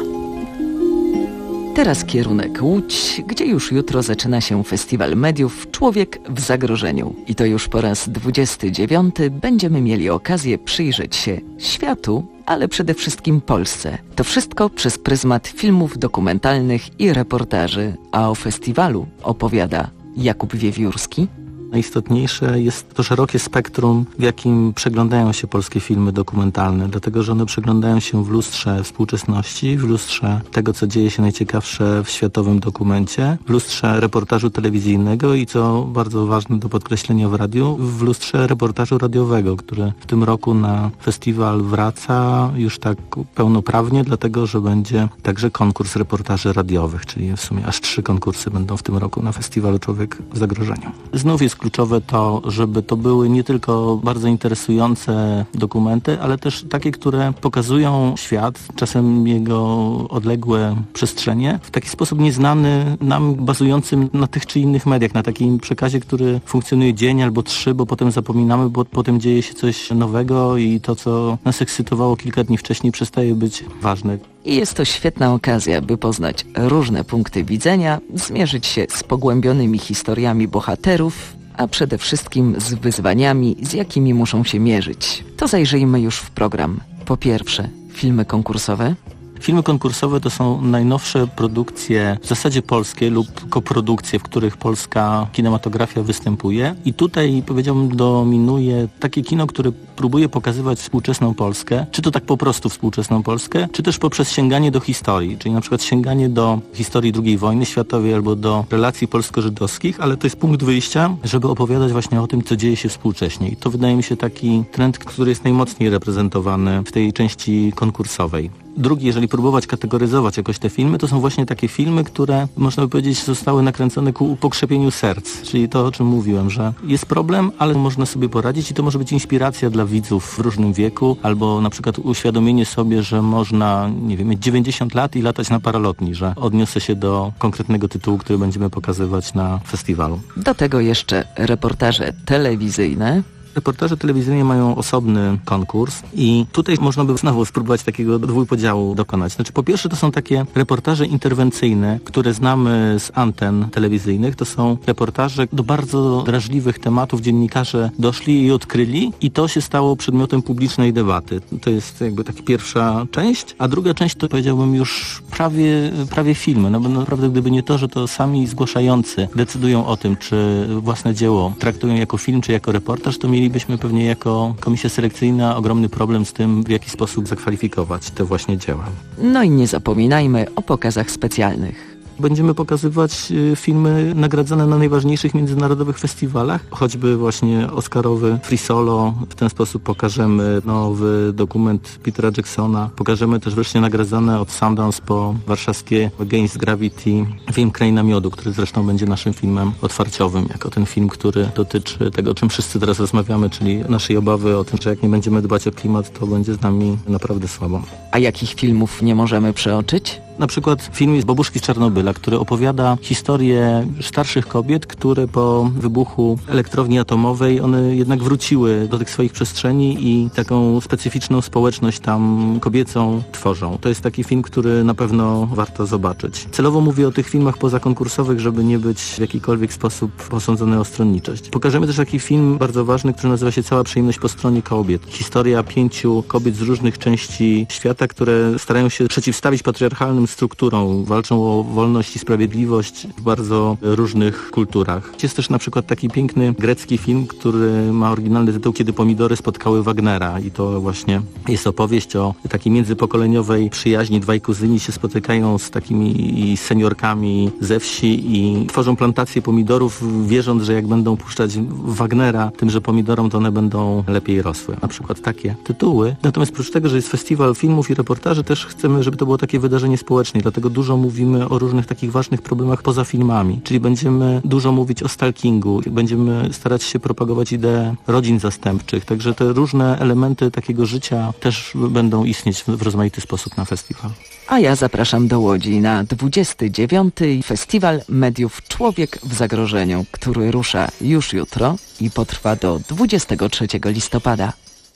Teraz kierunek Łódź, gdzie już jutro zaczyna się Festiwal Mediów Człowiek w zagrożeniu. I to już po raz dwudziesty dziewiąty będziemy mieli okazję przyjrzeć się światu, ale przede wszystkim Polsce. To wszystko przez pryzmat filmów dokumentalnych i reportaży, a o festiwalu opowiada Jakub Wiewiórski. Najistotniejsze jest to szerokie spektrum, w jakim przeglądają się polskie filmy dokumentalne, dlatego że one przeglądają się w lustrze współczesności, w lustrze tego, co dzieje się najciekawsze w światowym dokumencie, w lustrze reportażu telewizyjnego i co bardzo ważne do podkreślenia w radiu, w lustrze reportażu radiowego, który w tym roku na festiwal wraca już tak pełnoprawnie, dlatego że będzie także konkurs reportaży radiowych, czyli w sumie aż trzy konkursy będą w tym roku na festiwalu Człowiek w zagrożeniu. Znów jest kluczowe to, żeby to były nie tylko bardzo interesujące dokumenty, ale też takie, które pokazują świat, czasem jego odległe przestrzenie, w taki sposób nieznany nam, bazującym na tych czy innych mediach, na takim przekazie, który funkcjonuje dzień albo trzy, bo potem zapominamy, bo potem dzieje się coś nowego i to, co nas ekscytowało kilka dni wcześniej, przestaje być ważne. I jest to świetna okazja, by poznać różne punkty widzenia, zmierzyć się z pogłębionymi historiami bohaterów, a przede wszystkim z wyzwaniami, z jakimi muszą się mierzyć. To zajrzyjmy już w program. Po pierwsze, filmy konkursowe. Filmy konkursowe to są najnowsze produkcje, w zasadzie polskie lub koprodukcje, w których polska kinematografia występuje. I tutaj, powiedziałbym, dominuje takie kino, które próbuje pokazywać współczesną Polskę, czy to tak po prostu współczesną Polskę, czy też poprzez sięganie do historii, czyli na przykład sięganie do historii drugiej wojny światowej albo do relacji polsko-żydowskich, ale to jest punkt wyjścia, żeby opowiadać właśnie o tym, co dzieje się współcześnie. I to wydaje mi się taki trend, który jest najmocniej reprezentowany w tej części konkursowej. Drugi, jeżeli próbować kategoryzować jakoś te filmy, to są właśnie takie filmy, które, można by powiedzieć, zostały nakręcone ku pokrzepieniu serc. Czyli to, o czym mówiłem, że jest problem, ale można sobie poradzić i to może być inspiracja dla widzów w różnym wieku, albo na przykład uświadomienie sobie, że można, nie wiem, mieć dziewięćdziesiąt lat i latać na paralotni, że odniosę się do konkretnego tytułu, który będziemy pokazywać na festiwalu. Do tego jeszcze reportaże telewizyjne. Reportaże telewizyjne mają osobny konkurs i tutaj można by znowu spróbować takiego dwójpodziału dokonać. Znaczy, po pierwsze to są takie reportaże interwencyjne, które znamy z anten telewizyjnych. To są reportaże do bardzo drażliwych tematów. Dziennikarze doszli i odkryli i to się stało przedmiotem publicznej debaty. To jest jakby taka pierwsza część, a druga część to, powiedziałbym, już prawie, prawie filmy. No bo naprawdę gdyby nie to, że to sami zgłaszający decydują o tym, czy własne dzieło traktują jako film, czy jako reportaż, to mieli Mielibyśmy pewnie jako komisja selekcyjna ogromny problem z tym, w jaki sposób zakwalifikować te właśnie dzieła. No i nie zapominajmy o pokazach specjalnych. Będziemy pokazywać filmy nagradzane na najważniejszych międzynarodowych festiwalach, choćby właśnie oscarowy Free Solo. W ten sposób pokażemy nowy dokument Petera Jacksona. Pokażemy też wreszcie nagradzane od Sundance po warszawskie Against Gravity film Kraina Miodu, który zresztą będzie naszym filmem otwarciowym, jako ten film, który dotyczy tego, o czym wszyscy teraz rozmawiamy, czyli naszej obawy o tym, że jak nie będziemy dbać o klimat, to będzie z nami naprawdę słabo. A jakich filmów nie możemy przeoczyć? Na przykład film jest Babuszki z Czarnobyla, który opowiada historię starszych kobiet, które po wybuchu elektrowni atomowej, one jednak wróciły do tych swoich przestrzeni i taką specyficzną społeczność tam kobiecą tworzą. To jest taki film, który na pewno warto zobaczyć. Celowo mówię o tych filmach pozakonkursowych, żeby nie być w jakikolwiek sposób posądzony o stronniczość. Pokażemy też taki film bardzo ważny, który nazywa się Cała przyjemność po stronie kobiet. Historia pięciu kobiet z różnych części świata, które starają się przeciwstawić patriarchalnym strukturą, walczą o wolność i sprawiedliwość w bardzo różnych kulturach. Jest też na przykład taki piękny grecki film, który ma oryginalny tytuł Kiedy pomidory spotkały Wagnera i to właśnie jest opowieść o takiej międzypokoleniowej przyjaźni. Dwaj kuzyni się spotykają z takimi seniorkami ze wsi i tworzą plantację pomidorów, wierząc, że jak będą puszczać Wagnera tymże pomidorom, to one będą lepiej rosły. Na przykład takie tytuły. Natomiast oprócz tego, że jest festiwal filmów i reportaży, też chcemy, żeby to było takie wydarzenie społeczne. Dlatego dużo mówimy o różnych takich ważnych problemach poza filmami. Czyli będziemy dużo mówić o stalkingu, będziemy starać się propagować ideę rodzin zastępczych. Także te różne elementy takiego życia też będą istnieć w rozmaity sposób na festiwalu. A ja zapraszam do Łodzi na dwudziesty dziewiąty Festiwal Mediów Człowiek w Zagrożeniu, który rusza już jutro i potrwa do dwudziestego trzeciego listopada.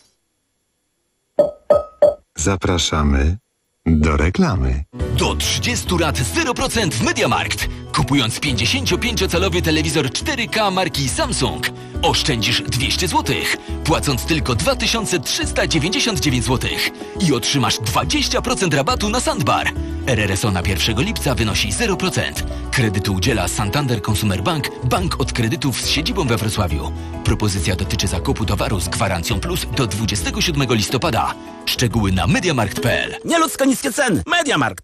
Zapraszamy do reklamy. Do trzydziestu lat zero procent w MediaMarkt. Kupując pięćdziesięciopięciocalowy telewizor cztery K marki Samsung oszczędzisz dwieście złotych, płacąc tylko dwa tysiące trzysta dziewięćdziesiąt dziewięć złotych i otrzymasz dwadzieścia procent rabatu na Sandbar. R R S O na pierwszego lipca wynosi zero procent. Kredytu udziela Santander Consumer Bank, bank od kredytów z siedzibą we Wrocławiu. Propozycja dotyczy zakupu towaru z gwarancją plus do dwudziestego siódmego listopada. Szczegóły na mediamarkt kropka p l. Nieludzko niskie ceny. MediaMarkt.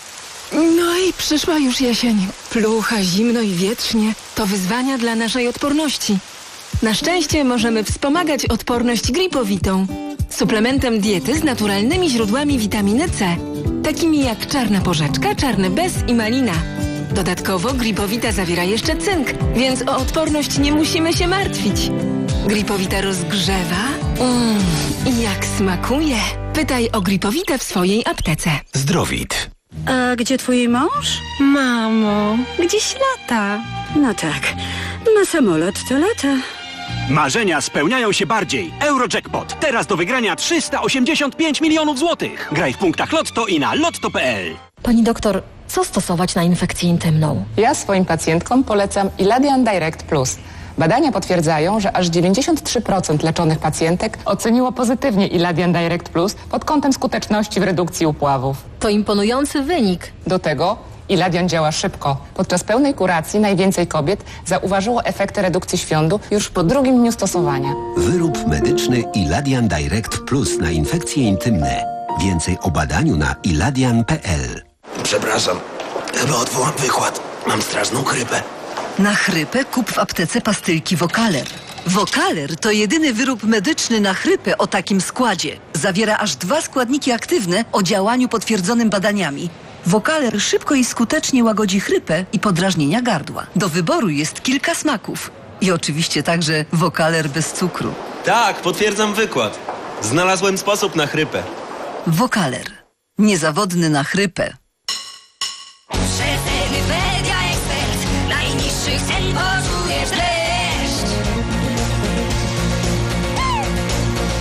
No i przyszła już jesień. Plucha, zimno i wietrznie. To wyzwania dla naszej odporności. Na szczęście możemy wspomagać odporność gripowitą. Suplementem diety z naturalnymi źródłami witaminy C. Takimi jak czarna porzeczka, czarny bez i malina. Dodatkowo gripowita zawiera jeszcze cynk, więc o odporność nie musimy się martwić. Gripowita rozgrzewa. Mmm, i jak smakuje. Pytaj o gripowitę w swojej aptece. Zdrowit. A gdzie twój mąż? Mamo, gdzieś lata. No tak, na samolot to lata. Marzenia spełniają się bardziej. Eurojackpot. Teraz do wygrania trzysta osiemdziesiąt pięć milionów złotych. Graj w punktach Lotto i na lotto kropka p l. Pani doktor, co stosować na infekcję intymną? Ja swoim pacjentkom polecam Iladian Direct Plus. Badania potwierdzają, że aż dziewięćdziesiąt trzy procent leczonych pacjentek oceniło pozytywnie Iladian Direct Plus pod kątem skuteczności w redukcji upławów. To imponujący wynik. Do tego Iladian działa szybko. Podczas pełnej kuracji najwięcej kobiet zauważyło efekty redukcji świądu już po drugim dniu stosowania. Wyrób medyczny Iladian Direct Plus na infekcje intymne. Więcej o badaniu na iladian kropka p l. Przepraszam, chyba odwołam wykład. Mam straszną chrypę. Na chrypę kup w aptece pastylki Wokaler. Wokaler to jedyny wyrób medyczny na chrypę o takim składzie. Zawiera aż dwa składniki aktywne o działaniu potwierdzonym badaniami. Wokaler szybko i skutecznie łagodzi chrypę i podrażnienia gardła. Do wyboru jest kilka smaków. I oczywiście także Wokaler bez cukru. Tak, potwierdzam wykład. Znalazłem sposób na chrypę. Wokaler. Niezawodny na chrypę. Media Expert. Najniższych cen poczujesz dreszcz.